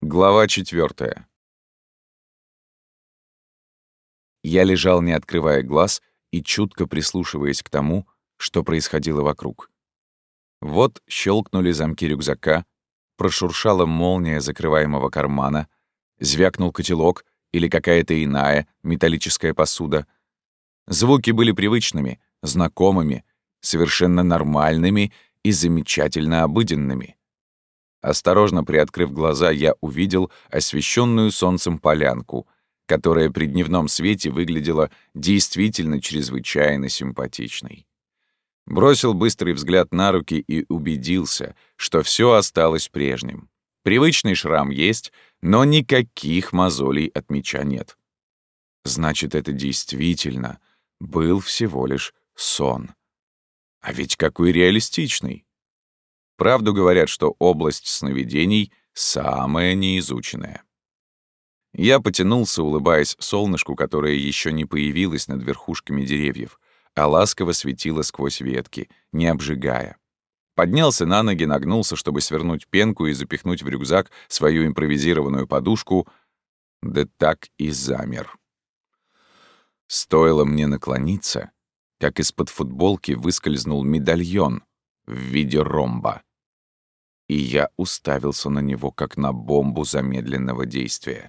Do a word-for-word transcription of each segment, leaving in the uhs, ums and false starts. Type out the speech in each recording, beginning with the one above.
Глава четвёртая. Я лежал, не открывая глаз, и чутко прислушиваясь к тому, что происходило вокруг. Вот щелкнули замки рюкзака, прошуршала молния закрываемого кармана, звякнул котелок или какая-то иная металлическая посуда. Звуки были привычными, знакомыми, совершенно нормальными и замечательно обыденными. Осторожно приоткрыв глаза, я увидел освещенную солнцем полянку, которая при дневном свете выглядела действительно чрезвычайно симпатичной. Бросил быстрый взгляд на руки и убедился, что все осталось прежним. Привычный шрам есть, но никаких мозолей от меча нет. Значит, это действительно был всего лишь сон. А ведь какой реалистичный! Правду говорят, что область сновидений самая неизученная. Я потянулся, улыбаясь солнышку, которое еще не появилось над верхушками деревьев, а ласково светило сквозь ветки, не обжигая. Поднялся на ноги, нагнулся, чтобы свернуть пенку и запихнуть в рюкзак свою импровизированную подушку, да так и замер. Стоило мне наклониться, как из-под футболки выскользнул медальон в виде ромба. И я уставился на него, как на бомбу замедленного действия.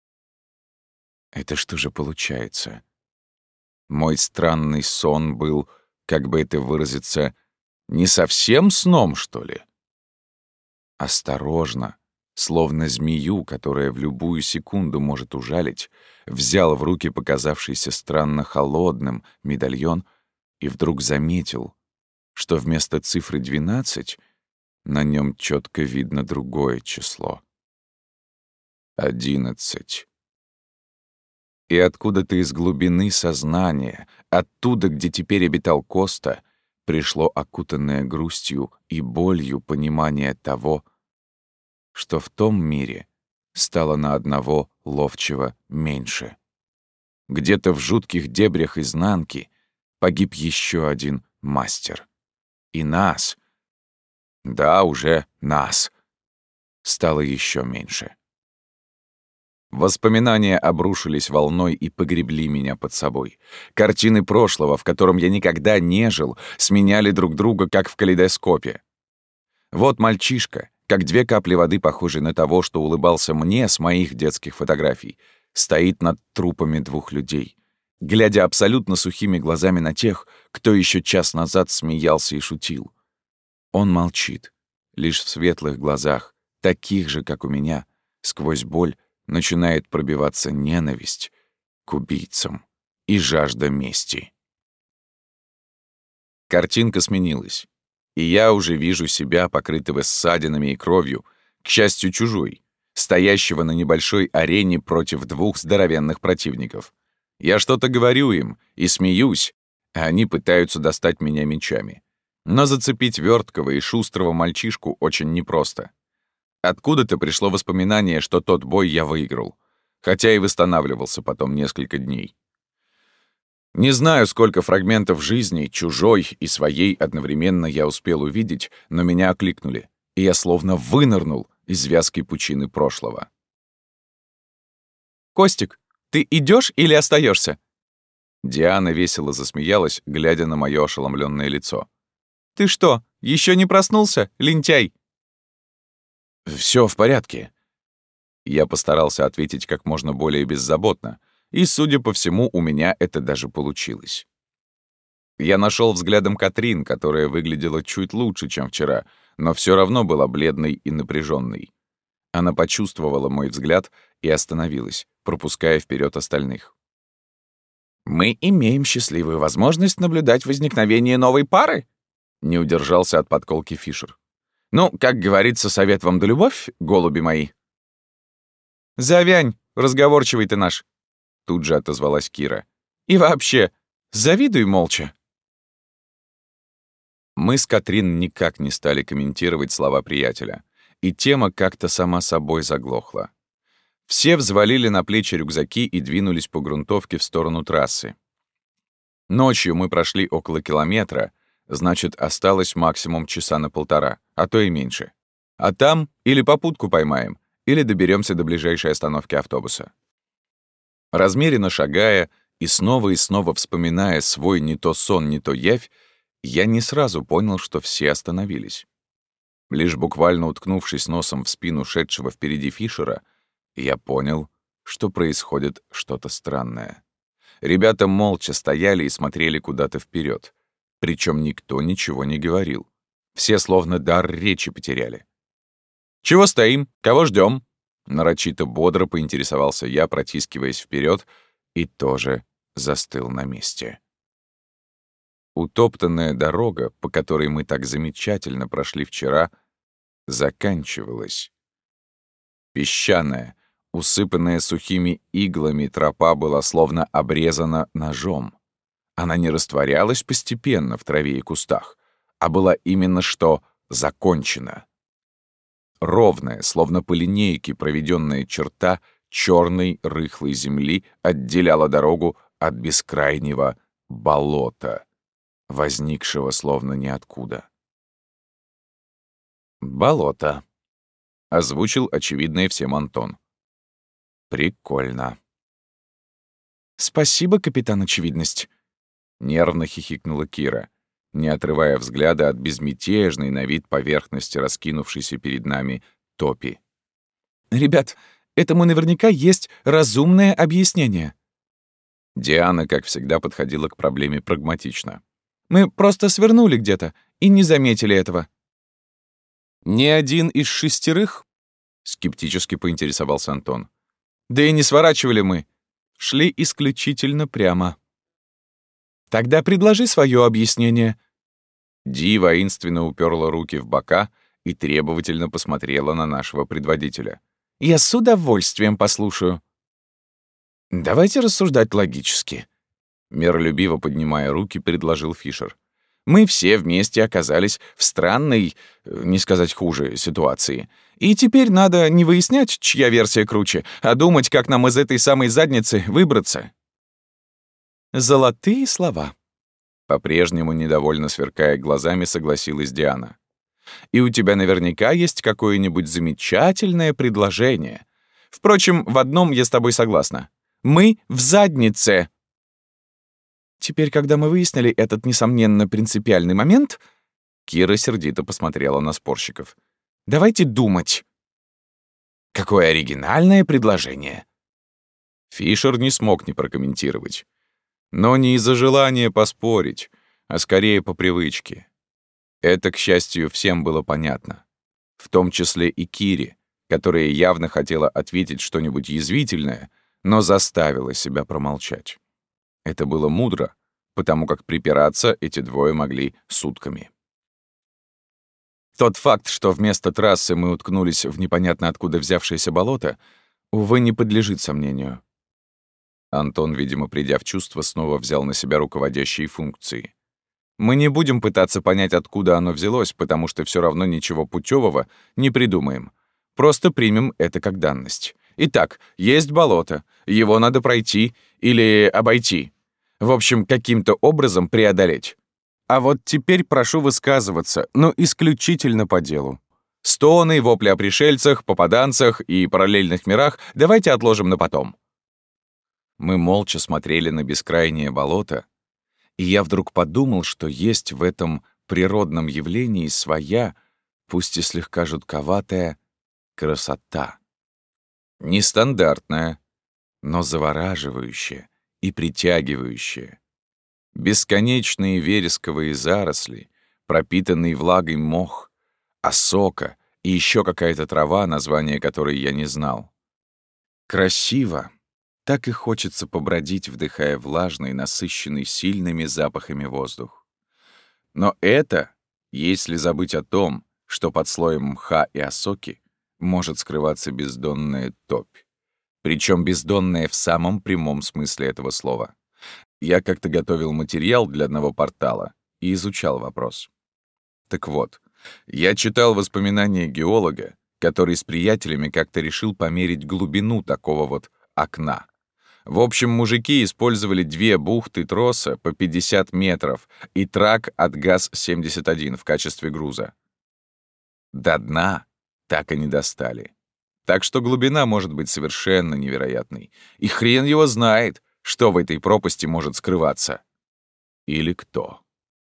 Это что же получается? Мой странный сон был, как бы это выразиться, не совсем сном, что ли? Осторожно, словно змею, которая в любую секунду может ужалить, взял в руки показавшийся странно холодным медальон и вдруг заметил, что вместо цифры двенадцать на нем четко видно другое число. Одиннадцать. И откуда-то из глубины сознания, оттуда, где теперь обитал Коста, пришло окутанное грустью и болью понимание того, что в том мире стало на одного ловчего меньше. Где-то в жутких дебрях изнанки погиб еще один мастер. И нас, да, уже нас, стало еще меньше. Воспоминания обрушились волной и погребли меня под собой. Картины прошлого, в котором я никогда не жил, сменяли друг друга, как в калейдоскопе. Вот мальчишка, как две капли воды, похожий на того, что улыбался мне с моих детских фотографий, стоит над трупами двух людей, глядя абсолютно сухими глазами на тех, кто еще час назад смеялся и шутил. Он молчит. Лишь в светлых глазах, таких же, как у меня, сквозь боль, начинает пробиваться ненависть к убийцам и жажда мести. Картинка сменилась, и я уже вижу себя, покрытого ссадинами и кровью, к счастью, чужой, стоящего на небольшой арене против двух здоровенных противников. Я что-то говорю им и смеюсь, а они пытаются достать меня мечами. Но зацепить верткого и шустрого мальчишку очень непросто. Откуда-то пришло воспоминание, что тот бой я выиграл, хотя и восстанавливался потом несколько дней. Не знаю, сколько фрагментов жизни, чужой и своей одновременно я успел увидеть, но меня окликнули, и я словно вынырнул из вязкой пучины прошлого. «Костик, ты идешь или остаешься? Диана весело засмеялась, глядя на мое ошеломленное лицо. «Ты что, еще не проснулся, лентяй?» «Все в порядке». Я постарался ответить как можно более беззаботно, и, судя по всему, у меня это даже получилось. Я нашел взглядом Катрин, которая выглядела чуть лучше, чем вчера, но все равно была бледной и напряженной. Она почувствовала мой взгляд и остановилась, пропуская вперед остальных. «Мы имеем счастливую возможность наблюдать возникновение новой пары?» — не удержался от подколки Фишер. «Ну, как говорится, совет вам да любовь, голуби мои». «Завянь, разговорчивый ты наш», — тут же отозвалась Кира. «И вообще, завидуй молча». Мы с Катрин никак не стали комментировать слова приятеля, и тема как-то сама собой заглохла. Все взвалили на плечи рюкзаки и двинулись по грунтовке в сторону трассы. Ночью мы прошли около километра, значит, осталось максимум часа на полтора, а то и меньше. А там или попутку поймаем, или доберемся до ближайшей остановки автобуса. Размеренно шагая и снова и снова вспоминая свой не то сон, не то явь, я не сразу понял, что все остановились. Лишь буквально уткнувшись носом в спину шедшего впереди Фишера, я понял, что происходит что-то странное. Ребята молча стояли и смотрели куда-то вперед, причем никто ничего не говорил. Все словно дар речи потеряли. «Чего стоим? Кого ждем? Нарочито бодро поинтересовался я, протискиваясь вперед, и тоже застыл на месте. Утоптанная дорога, по которой мы так замечательно прошли вчера, заканчивалась. Песчаная, усыпанная сухими иглами тропа была словно обрезана ножом. Она не растворялась постепенно в траве и кустах, а была именно что закончена. Ровная, словно по линейке проведенная черта черной рыхлой земли отделяла дорогу от бескрайнего болота, возникшего словно ниоткуда. «Болото», — озвучил очевидное всем Антон. «Прикольно». «Спасибо, капитан Очевидность», — нервно хихикнула Кира, не отрывая взгляда от безмятежной на вид поверхности раскинувшейся перед нами топи. «Ребят, этому наверняка есть разумное объяснение». Диана, как всегда, подходила к проблеме прагматично. «Мы просто свернули где-то и не заметили этого». «Не один из шестерых?» — скептически поинтересовался Антон. «Да и не сворачивали мы. Шли исключительно прямо». «Тогда предложи свое объяснение». Ди воинственно уперла руки в бока и требовательно посмотрела на нашего предводителя. «Я с удовольствием послушаю». «Давайте рассуждать логически», — миролюбиво поднимая руки, предложил Фишер. «Мы все вместе оказались в странной, не сказать хуже, ситуации. И теперь надо не выяснять, чья версия круче, а думать, как нам из этой самой задницы выбраться». «Золотые слова», — по-прежнему недовольно сверкая глазами, согласилась Диана. «И у тебя наверняка есть какое-нибудь замечательное предложение. Впрочем, в одном я с тобой согласна. Мы в заднице». Теперь, когда мы выяснили этот, несомненно, принципиальный момент, Кира сердито посмотрела на спорщиков. «Давайте думать». «Какое оригинальное предложение!» Фишер не смог не прокомментировать. Но не из-за желания поспорить, а скорее по привычке. Это, к счастью, всем было понятно. В том числе и Кире, которая явно хотела ответить что-нибудь язвительное, но заставила себя промолчать. Это было мудро, потому как припираться эти двое могли сутками. Тот факт, что вместо трассы мы уткнулись в непонятно откуда взявшееся болото, увы, не подлежит сомнению. Антон, видимо, придя в чувство, снова взял на себя руководящие функции. Мы не будем пытаться понять, откуда оно взялось, потому что все равно ничего путевого не придумаем. Просто примем это как данность. Итак, есть болото, его надо пройти или обойти. В общем, каким-то образом преодолеть. А вот теперь прошу высказываться, но исключительно по делу. Стоны, вопли о пришельцах, попаданцах и параллельных мирах давайте отложим на потом. Мы молча смотрели на бескрайнее болото, и я вдруг подумал, что есть в этом природном явлении своя, пусть и слегка жутковатая, красота. Нестандартная, но завораживающая и притягивающая. Бесконечные вересковые заросли, пропитанный влагой мох, осока и еще какая-то трава, название которой я не знал. Красиво. Так и хочется побродить, вдыхая влажный, насыщенный сильными запахами воздух. Но это, если забыть о том, что под слоем мха и осоки может скрываться бездонная топь. Причем бездонная в самом прямом смысле этого слова. Я как-то готовил материал для одного портала и изучал вопрос. Так вот, я читал воспоминания геолога, который с приятелями как-то решил померить глубину такого вот окна. В общем, мужики использовали две бухты троса по пятьдесят метров и трак от ГАЗ семьдесят один в качестве груза. До дна так и не достали. Так что глубина может быть совершенно невероятной. И хрен его знает, что в этой пропасти может скрываться. Или кто.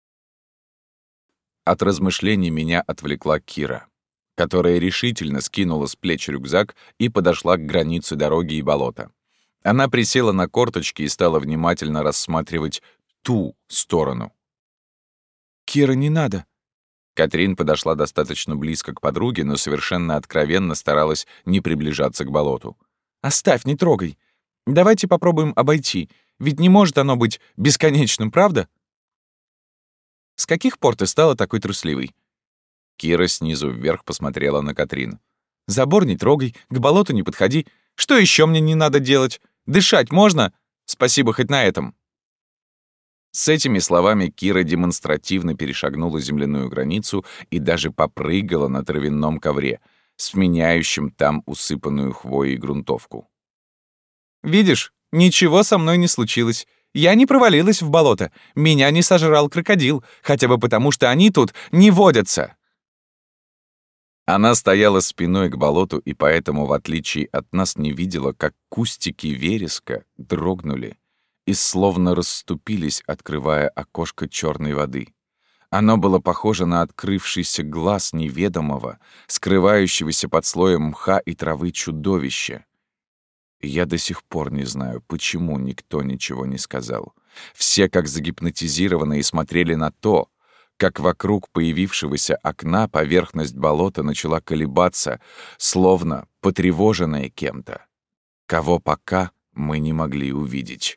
От размышлений меня отвлекла Кира, которая решительно скинула с плеч рюкзак и подошла к границе дороги и болота. Она присела на корточки и стала внимательно рассматривать ту сторону. «Кира, не надо!» Катрин подошла достаточно близко к подруге, но совершенно откровенно старалась не приближаться к болоту. «Оставь, не трогай. Давайте попробуем обойти, ведь не может оно быть бесконечным, правда?» «С каких пор ты стала такой трусливой?» Кира снизу вверх посмотрела на Катрин. «Забор не трогай, к болоту не подходи. Что еще мне не надо делать? Дышать можно? Спасибо хоть на этом». С этими словами Кира демонстративно перешагнула земляную границу и даже попрыгала на травяном ковре, сменяющем там усыпанную хвоей грунтовку. «Видишь, ничего со мной не случилось. Я не провалилась в болото. Меня не сожрал крокодил, хотя бы потому, что они тут не водятся». Она стояла спиной к болоту и поэтому, в отличие от нас, не видела, как кустики вереска дрогнули и словно расступились, открывая окошко черной воды. Оно было похоже на открывшийся глаз неведомого, скрывающегося под слоем мха и травы чудовища. И я до сих пор не знаю, почему никто ничего не сказал. Все как загипнотизированные смотрели на то, как вокруг появившегося окна поверхность болота начала колебаться, словно потревоженная кем-то, кого пока мы не могли увидеть.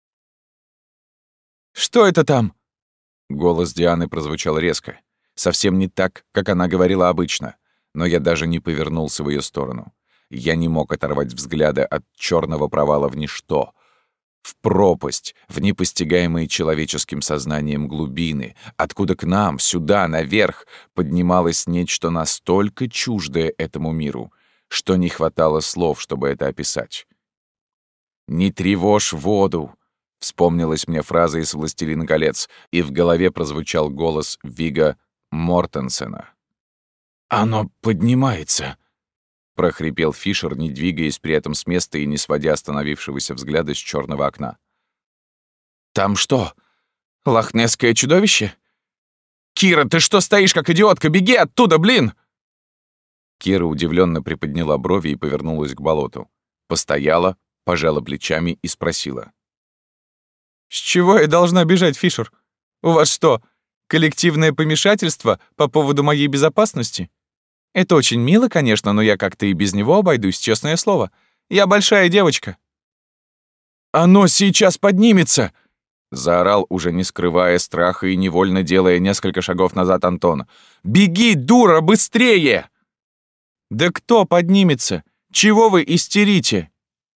«Что это там?» Голос Дианы прозвучал резко, совсем не так, как она говорила обычно, но я даже не повернулся в ее сторону. Я не мог оторвать взгляда от черного провала в ничто, в пропасть, в непостигаемые человеческим сознанием глубины, откуда к нам, сюда, наверх, поднималось нечто настолько чуждое этому миру, что не хватало слов, чтобы это описать. «Не тревожь воду!» — вспомнилась мне фраза из «Властелина колец», и в голове прозвучал голос Вигга Мортенсена. «Оно поднимается!» — прохрипел Фишер, не двигаясь при этом с места и не сводя остановившегося взгляда с черного окна. «Там что, лохнесское чудовище? Кира, ты что стоишь, как идиотка? Беги оттуда, блин!» Кира удивленно приподняла брови и повернулась к болоту. Постояла, пожала плечами и спросила. «С чего я должна бежать, Фишер? У вас что, коллективное помешательство по поводу моей безопасности? Это очень мило, конечно, но я как-то и без него обойдусь, честное слово. Я большая девочка». «Оно сейчас поднимется!» — заорал, уже не скрывая страха и невольно делая несколько шагов назад Антон. «Беги, дура, быстрее!» «Да кто поднимется? Чего вы истерите?»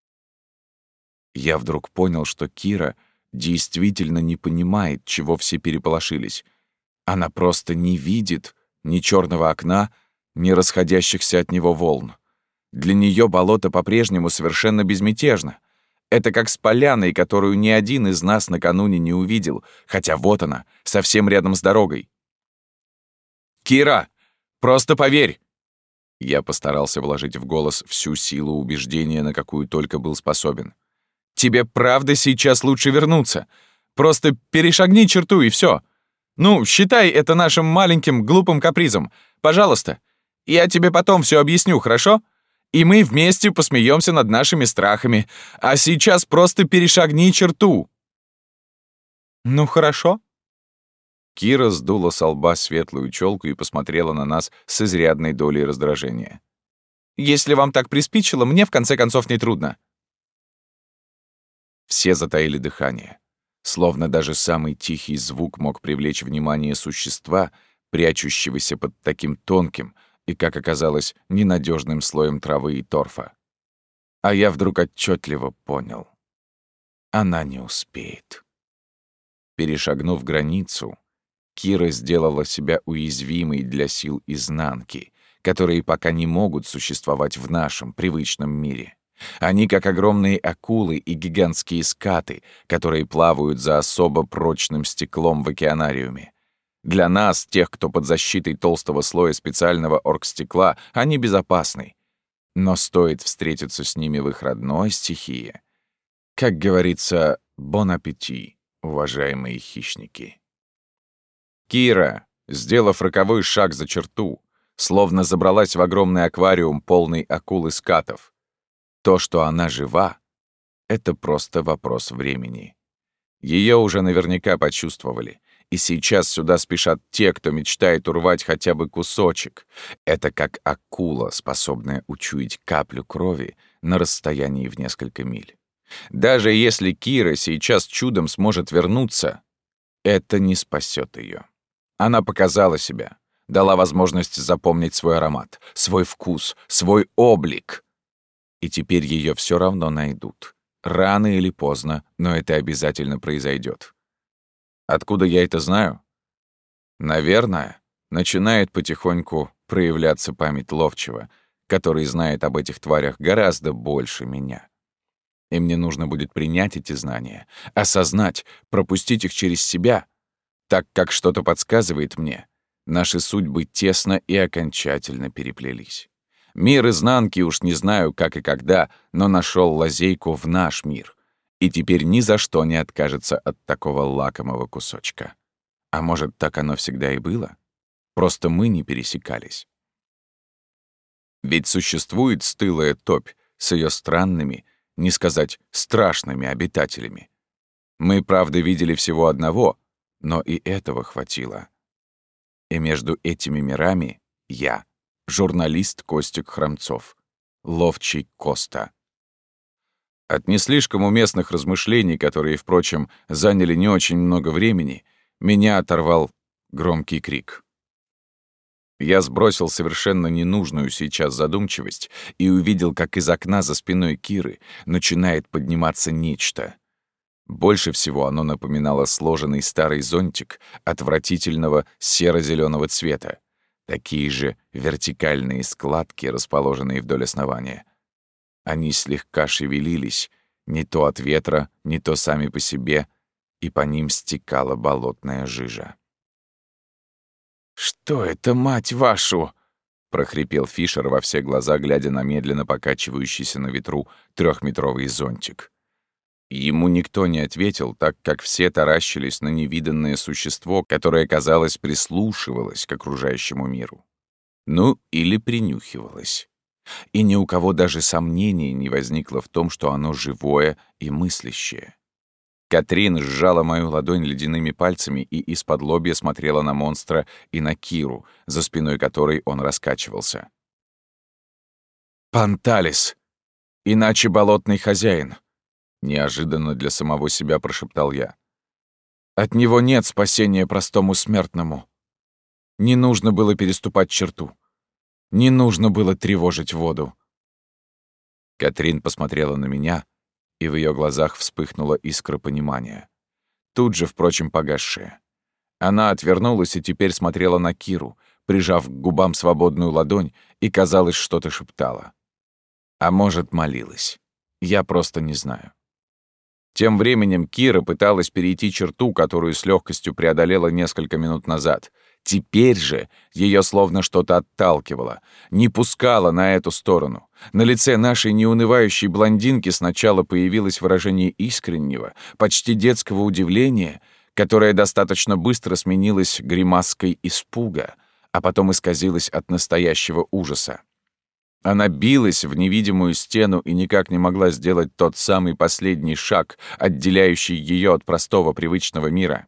Я вдруг понял, что Кира действительно не понимает, чего все переполошились. Она просто не видит ни черного окна, ни расходящихся от него волн. Для нее болото по-прежнему совершенно безмятежно. Это как с поляной, которую ни один из нас накануне не увидел, хотя вот она, совсем рядом с дорогой. «Кира, просто поверь!» Я постарался вложить в голос всю силу убеждения, на какую только был способен. «Тебе правда сейчас лучше вернуться. Просто перешагни черту и все. Ну, считай это нашим маленьким глупым капризом. Пожалуйста. Я тебе потом все объясню, хорошо? И мы вместе посмеемся над нашими страхами. А сейчас просто перешагни черту». «Ну, хорошо». Кира сдула со лба светлую челку и посмотрела на нас с изрядной долей раздражения. «Если вам так приспичило, мне в конце концов нетрудно». Все затаили дыхание. Словно даже самый тихий звук мог привлечь внимание существа, прячущегося под таким тонким и, как оказалось, ненадежным слоем травы и торфа. А я вдруг отчетливо понял. Она не успеет. Перешагнув границу, Кира сделала себя уязвимой для сил изнанки, которые пока не могут существовать в нашем привычном мире. Они как огромные акулы и гигантские скаты, которые плавают за особо прочным стеклом в океанариуме. Для нас, тех, кто под защитой толстого слоя специального оргстекла, они безопасны. Но стоит встретиться с ними в их родной стихии. Как говорится, бон аппетит, уважаемые хищники. Кира, сделав роковой шаг за черту, словно забралась в огромный аквариум, полный акул и скатов. То, что она жива, — это просто вопрос времени. Ее уже наверняка почувствовали, и сейчас сюда спешат те, кто мечтает урвать хотя бы кусочек. Это как акула, способная учуять каплю крови на расстоянии в несколько миль. Даже если Кира сейчас чудом сможет вернуться, это не спасет ее. Она показала себя, дала возможность запомнить свой аромат, свой вкус, свой облик. И теперь ее все равно найдут. Рано или поздно, но это обязательно произойдет. Откуда я это знаю? Наверное, начинает потихоньку проявляться память ловчего, который знает об этих тварях гораздо больше меня. И мне нужно будет принять эти знания, осознать, пропустить их через себя, так как что-то подсказывает мне, наши судьбы тесно и окончательно переплелись. Мир изнанки уж не знаю, как и когда, но нашел лазейку в наш мир. И теперь ни за что не откажется от такого лакомого кусочка. А может, так оно всегда и было? Просто мы не пересекались. Ведь существует стылая топь с ее странными, не сказать страшными обитателями. Мы, правда, видели всего одного, но и этого хватило. И между этими мирами я — журналист Костик Храмцов, ловчий Коста. От не слишком уместных размышлений, которые, впрочем, заняли не очень много времени, меня оторвал громкий крик. Я сбросил совершенно ненужную сейчас задумчивость и увидел, как из окна за спиной Киры начинает подниматься нечто. Больше всего оно напоминало сложенный старый зонтик отвратительного серо-зелёного цвета. Такие же вертикальные складки, расположенные вдоль основания. Они слегка шевелились, не то от ветра, не то сами по себе, и по ним стекала болотная жижа. «Что это, мать вашу?» — прохрипел Фишер во все глаза, глядя на медленно покачивающийся на ветру трехметровый зонтик. Ему никто не ответил, так как все таращились на невиданное существо, которое, казалось, прислушивалось к окружающему миру. Ну, или принюхивалось. И ни у кого даже сомнений не возникло в том, что оно живое и мыслящее. Катрин сжала мою ладонь ледяными пальцами и из-под лобья смотрела на монстра и на Киру, за спиной которой он раскачивался. «Панталис! Иначе болотный хозяин!» Неожиданно для самого себя прошептал я. «От него нет спасения простому смертному. Не нужно было переступать черту. Не нужно было тревожить воду». Катрин посмотрела на меня, и в ее глазах вспыхнула искра понимания. Тут же, впрочем, погасшая. Она отвернулась и теперь смотрела на Киру, прижав к губам свободную ладонь, и, казалось, что-то шептала. А может, молилась. Я просто не знаю. Тем временем Кира пыталась перейти черту, которую с легкостью преодолела несколько минут назад. Теперь же ее словно что-то отталкивало, не пускало на эту сторону. На лице нашей неунывающей блондинки сначала появилось выражение искреннего, почти детского удивления, которое достаточно быстро сменилось гримаской испуга, а потом исказилось от настоящего ужаса. Она билась в невидимую стену и никак не могла сделать тот самый последний шаг, отделяющий ее от простого привычного мира.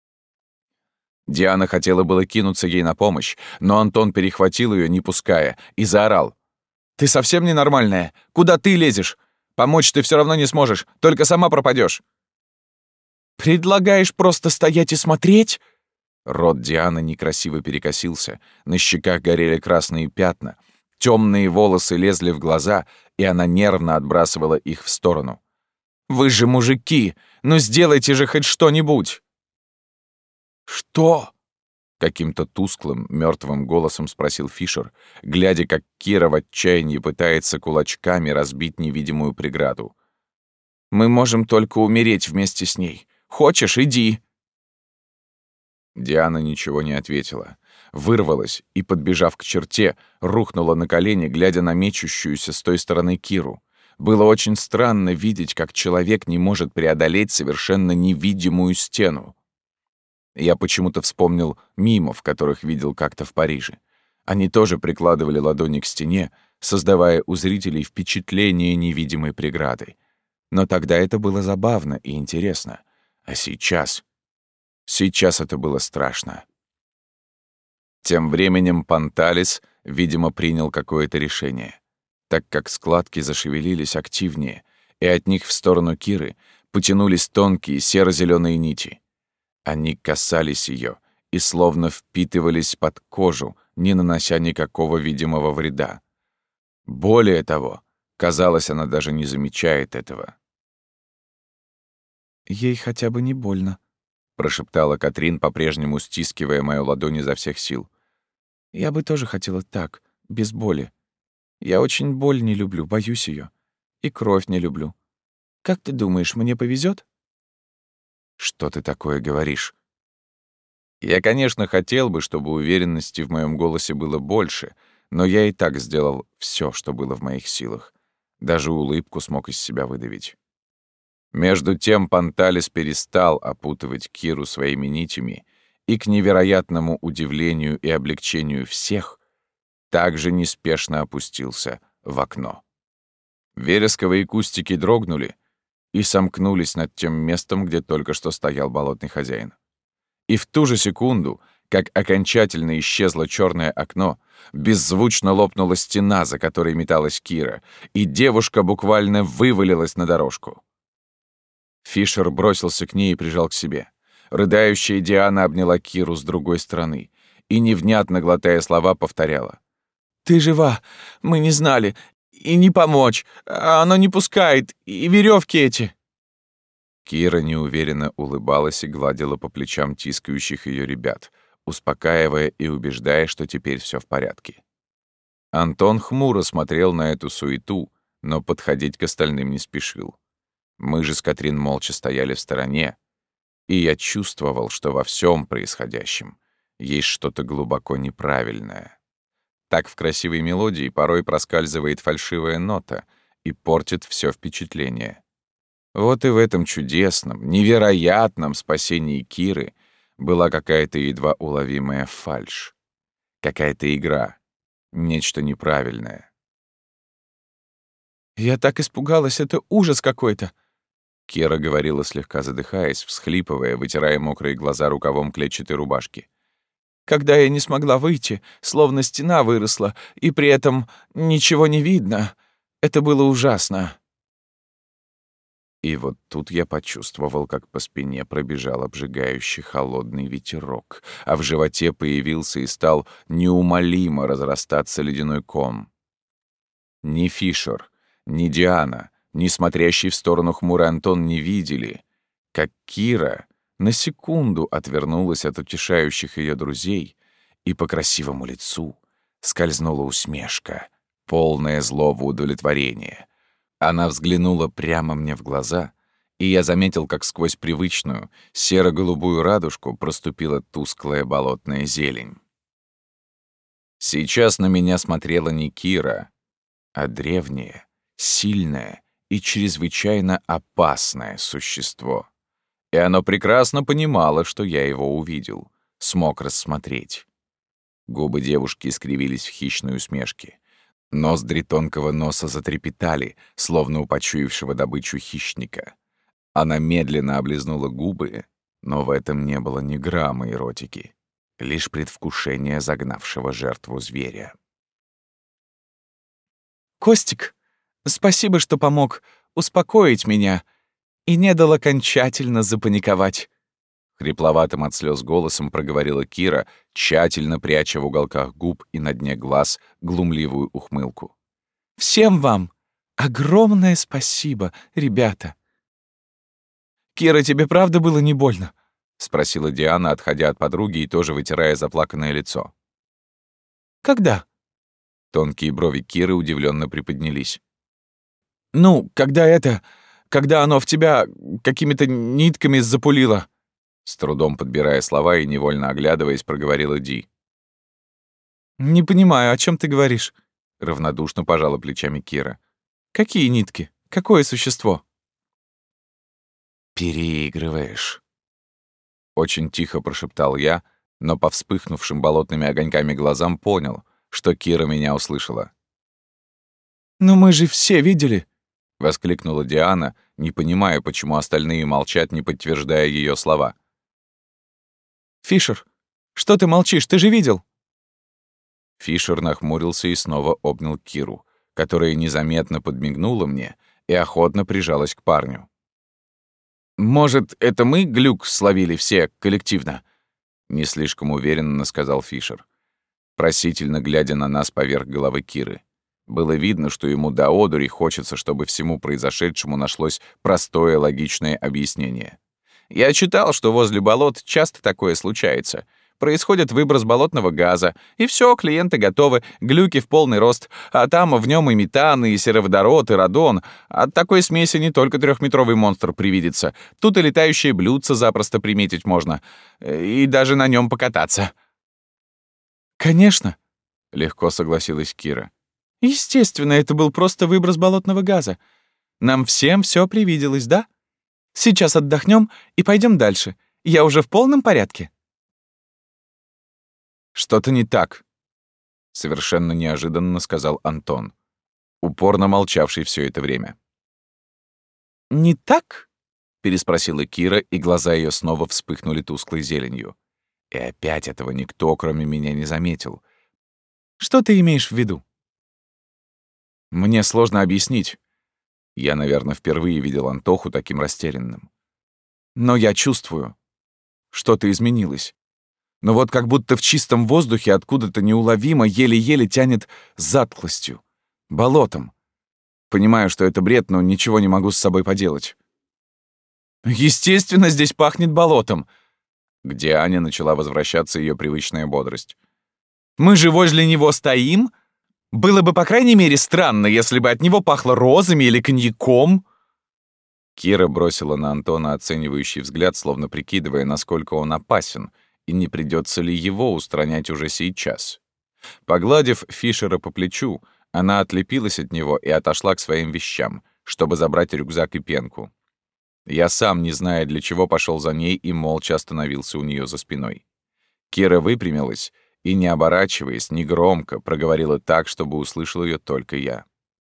Диана хотела было кинуться ей на помощь, но Антон перехватил ее, не пуская, и заорал. «Ты совсем ненормальная? Куда ты лезешь? Помочь ты все равно не сможешь, только сама пропадешь». «Предлагаешь просто стоять и смотреть?» Рот Дианы некрасиво перекосился, на щеках горели красные пятна, темные волосы лезли в глаза, и она нервно отбрасывала их в сторону. «Вы же мужики! Ну сделайте же хоть что-нибудь!» «Что?» — каким-то тусклым, мертвым голосом спросил Фишер, глядя, как Кира в отчаянии пытается кулачками разбить невидимую преграду. «Мы можем только умереть вместе с ней. Хочешь — иди!» Диана ничего не ответила. вырвалась и, подбежав к черте, рухнула на колени, глядя на мечущуюся с той стороны Киру. Было очень странно видеть, как человек не может преодолеть совершенно невидимую стену. Я почему-то вспомнил мимов, которых видел как-то в Париже. Они тоже прикладывали ладони к стене, создавая у зрителей впечатление невидимой преграды. Но тогда это было забавно и интересно. А сейчас... Сейчас это было страшно. Тем временем Панталис, видимо, принял какое-то решение, так как складки зашевелились активнее, и от них в сторону Киры потянулись тонкие серо-зелёные нити. Они касались ее и словно впитывались под кожу, не нанося никакого видимого вреда. Более того, казалось, она даже не замечает этого. «Ей хотя бы не больно», — прошептала Катрин, по-прежнему стискивая мою ладонь изо всех сил. «Я бы тоже хотела так, без боли. Я очень боль не люблю, боюсь ее. И кровь не люблю. Как ты думаешь, мне повезет? «Что ты такое говоришь?» Я, конечно, хотел бы, чтобы уверенности в моем голосе было больше, но я и так сделал все, что было в моих силах. Даже улыбку смог из себя выдавить. Между тем Панталис перестал опутывать Киру своими нитями и, к невероятному удивлению и облегчению всех, также неспешно опустился в окно. Вересковые кустики дрогнули и сомкнулись над тем местом, где только что стоял болотный хозяин. И в ту же секунду, как окончательно исчезло черное окно, беззвучно лопнула стена, за которой металась Кира, и девушка буквально вывалилась на дорожку. Фишер бросился к ней и прижал к себе. Рыдающая Диана обняла Киру с другой стороны и, невнятно глотая слова, повторяла: «Ты жива! Мы не знали! И не помочь! А оно не пускает! И веревки эти!» Кира неуверенно улыбалась и гладила по плечам тискающих ее ребят, успокаивая и убеждая, что теперь все в порядке. Антон хмуро смотрел на эту суету, но подходить к остальным не спешил. Мы же с Катрин молча стояли в стороне, и я чувствовал, что во всем происходящем есть что-то глубоко неправильное. Так в красивой мелодии порой проскальзывает фальшивая нота и портит все впечатление. Вот и в этом чудесном, невероятном спасении Киры была какая-то едва уловимая фальшь, какая-то игра, нечто неправильное. «Я так испугалась, это ужас какой-то!» Кира говорила, слегка задыхаясь, всхлипывая, вытирая мокрые глаза рукавом клетчатой рубашки. «Когда я не смогла выйти, словно стена выросла, и при этом ничего не видно. Это было ужасно». И вот тут я почувствовал, как по спине пробежал обжигающий холодный ветерок, а в животе появился и стал неумолимо разрастаться ледяной ком. Ни Фишер, ни Диана, ни смотрящий в сторону хмурый Антон не видели, как Кира на секунду отвернулась от утешающих ее друзей, и по красивому лицу скользнула усмешка, полная злого удовлетворения. Она взглянула прямо мне в глаза, и я заметил, как сквозь привычную серо-голубую радужку проступила тусклая болотная зелень. Сейчас на меня смотрела не Кира, а древнее, сильное и чрезвычайно опасное существо. И оно прекрасно понимало, что я его увидел, смог рассмотреть. Губы девушки искривились в хищной усмешке. Ноздри тонкого носа затрепетали, словно у почуявшего добычу хищника. Она медленно облизнула губы, но в этом не было ни грамма эротики, лишь предвкушение загнавшего жертву зверя. «Костик, спасибо, что помог успокоить меня и не дал окончательно запаниковать», — хрипловатым от слез голосом проговорила Кира, тщательно пряча в уголках губ и на дне глаз глумливую ухмылку. «Всем вам огромное спасибо, ребята!» «Кира, тебе правда было не больно?» — спросила Диана, отходя от подруги и тоже вытирая заплаканное лицо. «Когда?» Тонкие брови Киры удивленно приподнялись. «Ну, когда это... когда оно в тебя какими-то нитками запулило». С трудом подбирая слова и невольно оглядываясь, проговорила Ди. «Не понимаю, о чем ты говоришь?» — равнодушно пожала плечами Кира. «Какие нитки? Какое существо?» «Переигрываешь», — очень тихо прошептал я, но по вспыхнувшим болотными огоньками глазам понял, что Кира меня услышала. «Но мы же все видели!» — воскликнула Диана, не понимая, почему остальные молчат, не подтверждая ее слова. «Фишер, что ты молчишь? Ты же видел!» Фишер нахмурился и снова обнял Киру, которая незаметно подмигнула мне и охотно прижалась к парню. «Может, это мы глюк словили все коллективно?» — не слишком уверенно сказал Фишер, просительно глядя на нас поверх головы Киры. Было видно, что ему до одури хочется, чтобы всему произошедшему нашлось простое логичное объяснение. Я читал, что возле болот часто такое случается. Происходит выброс болотного газа, и все, клиенты готовы, глюки в полный рост, а там в нем и метан, и сероводород, и радон. От такой смеси не только трехметровый монстр привидится, тут и летающие блюдца запросто приметить можно, и даже на нем покататься. «Конечно», — легко согласилась Кира. «Естественно, это был просто выброс болотного газа. Нам всем все привиделось, да? Сейчас отдохнем и пойдем дальше. Я уже в полном порядке». «Что-то не так», — совершенно неожиданно сказал Антон, упорно молчавший все это время. «Не так?» — переспросила Кира, и глаза ее снова вспыхнули тусклой зеленью. И опять этого никто, кроме меня, не заметил. «Что ты имеешь в виду?» Мне сложно объяснить. Я, наверное, впервые видел Антоху таким растерянным. Но я чувствую, что-то изменилось. Но вот как будто в чистом воздухе откуда-то неуловимо, еле-еле тянет затхлостью, болотом. Понимаю, что это бред, но ничего не могу с собой поделать. «Естественно, здесь пахнет болотом!» Где Аня начала возвращаться ее привычная бодрость. «Мы же возле него стоим! Было бы, по крайней мере, странно, если бы от него пахло розами или коньяком!» Кира бросила на Антона оценивающий взгляд, словно прикидывая, насколько он опасен, и не придется ли его устранять уже сейчас. Погладив Фишера по плечу, она отлепилась от него и отошла к своим вещам, чтобы забрать рюкзак и пенку. Я сам, не зная для чего, пошел за ней и молча остановился у нее за спиной. Кира выпрямилась и, не оборачиваясь, негромко проговорила так, чтобы услышал ее только я.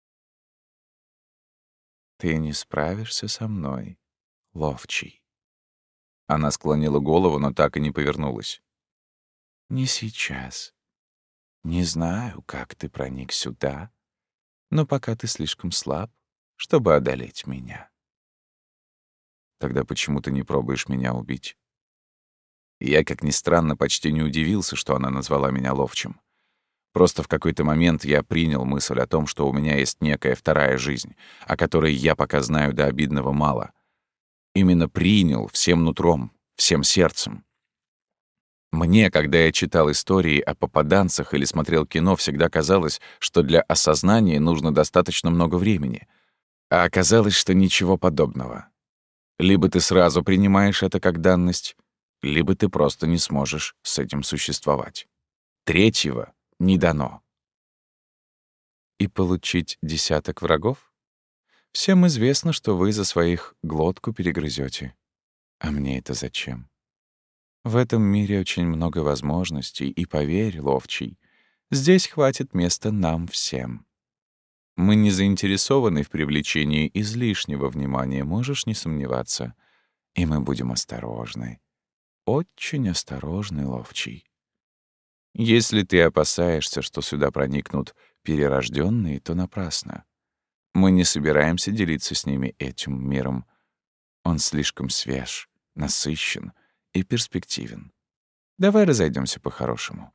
«Ты не справишься со мной, ловчий». Она склонила голову, но так и не повернулась. «Не сейчас. Не знаю, как ты проник сюда, но пока ты слишком слаб, чтобы одолеть меня». «Тогда почему ты не пробуешь меня убить?» Я, как ни странно, почти не удивился, что она назвала меня ловчим. Просто в какой-то момент я принял мысль о том, что у меня есть некая вторая жизнь, о которой я пока знаю до обидного мало. Именно принял всем нутром, всем сердцем. Мне, когда я читал истории о попаданцах или смотрел кино, всегда казалось, что для осознания нужно достаточно много времени. А оказалось, что ничего подобного. Либо ты сразу принимаешь это как данность, либо ты просто не сможешь с этим существовать. Третьего не дано. И получить десяток врагов? Всем известно, что вы за своих глотку перегрызете. А мне это зачем? В этом мире очень много возможностей, и поверь, ловчий, здесь хватит места нам всем. Мы не заинтересованы в привлечении излишнего внимания, можешь не сомневаться. И мы будем осторожны. Очень осторожный, ловчий. Если ты опасаешься, что сюда проникнут перерожденные, то напрасно. Мы не собираемся делиться с ними этим миром. Он слишком свеж, насыщен и перспективен. Давай разойдемся по-хорошему.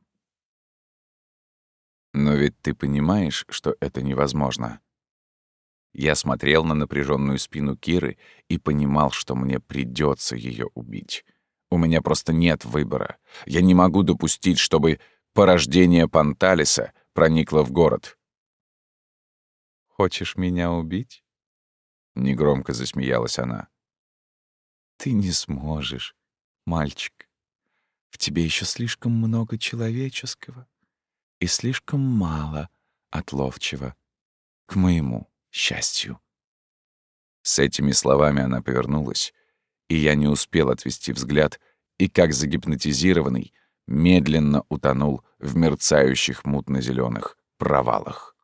Но ведь ты понимаешь, что это невозможно. Я смотрел на напряженную спину Киры и понимал, что мне придется ее убить. У меня просто нет выбора. Я не могу допустить, чтобы порождение Панталиса проникло в город. «Хочешь меня убить?» — негромко засмеялась она. «Ты не сможешь, мальчик. В тебе еще слишком много человеческого. и слишком мало от ловчего, к моему счастью». С этими словами она повернулась, и я не успел отвести взгляд, и, как загипнотизированный, медленно утонул в мерцающих мутно-зелёных провалах.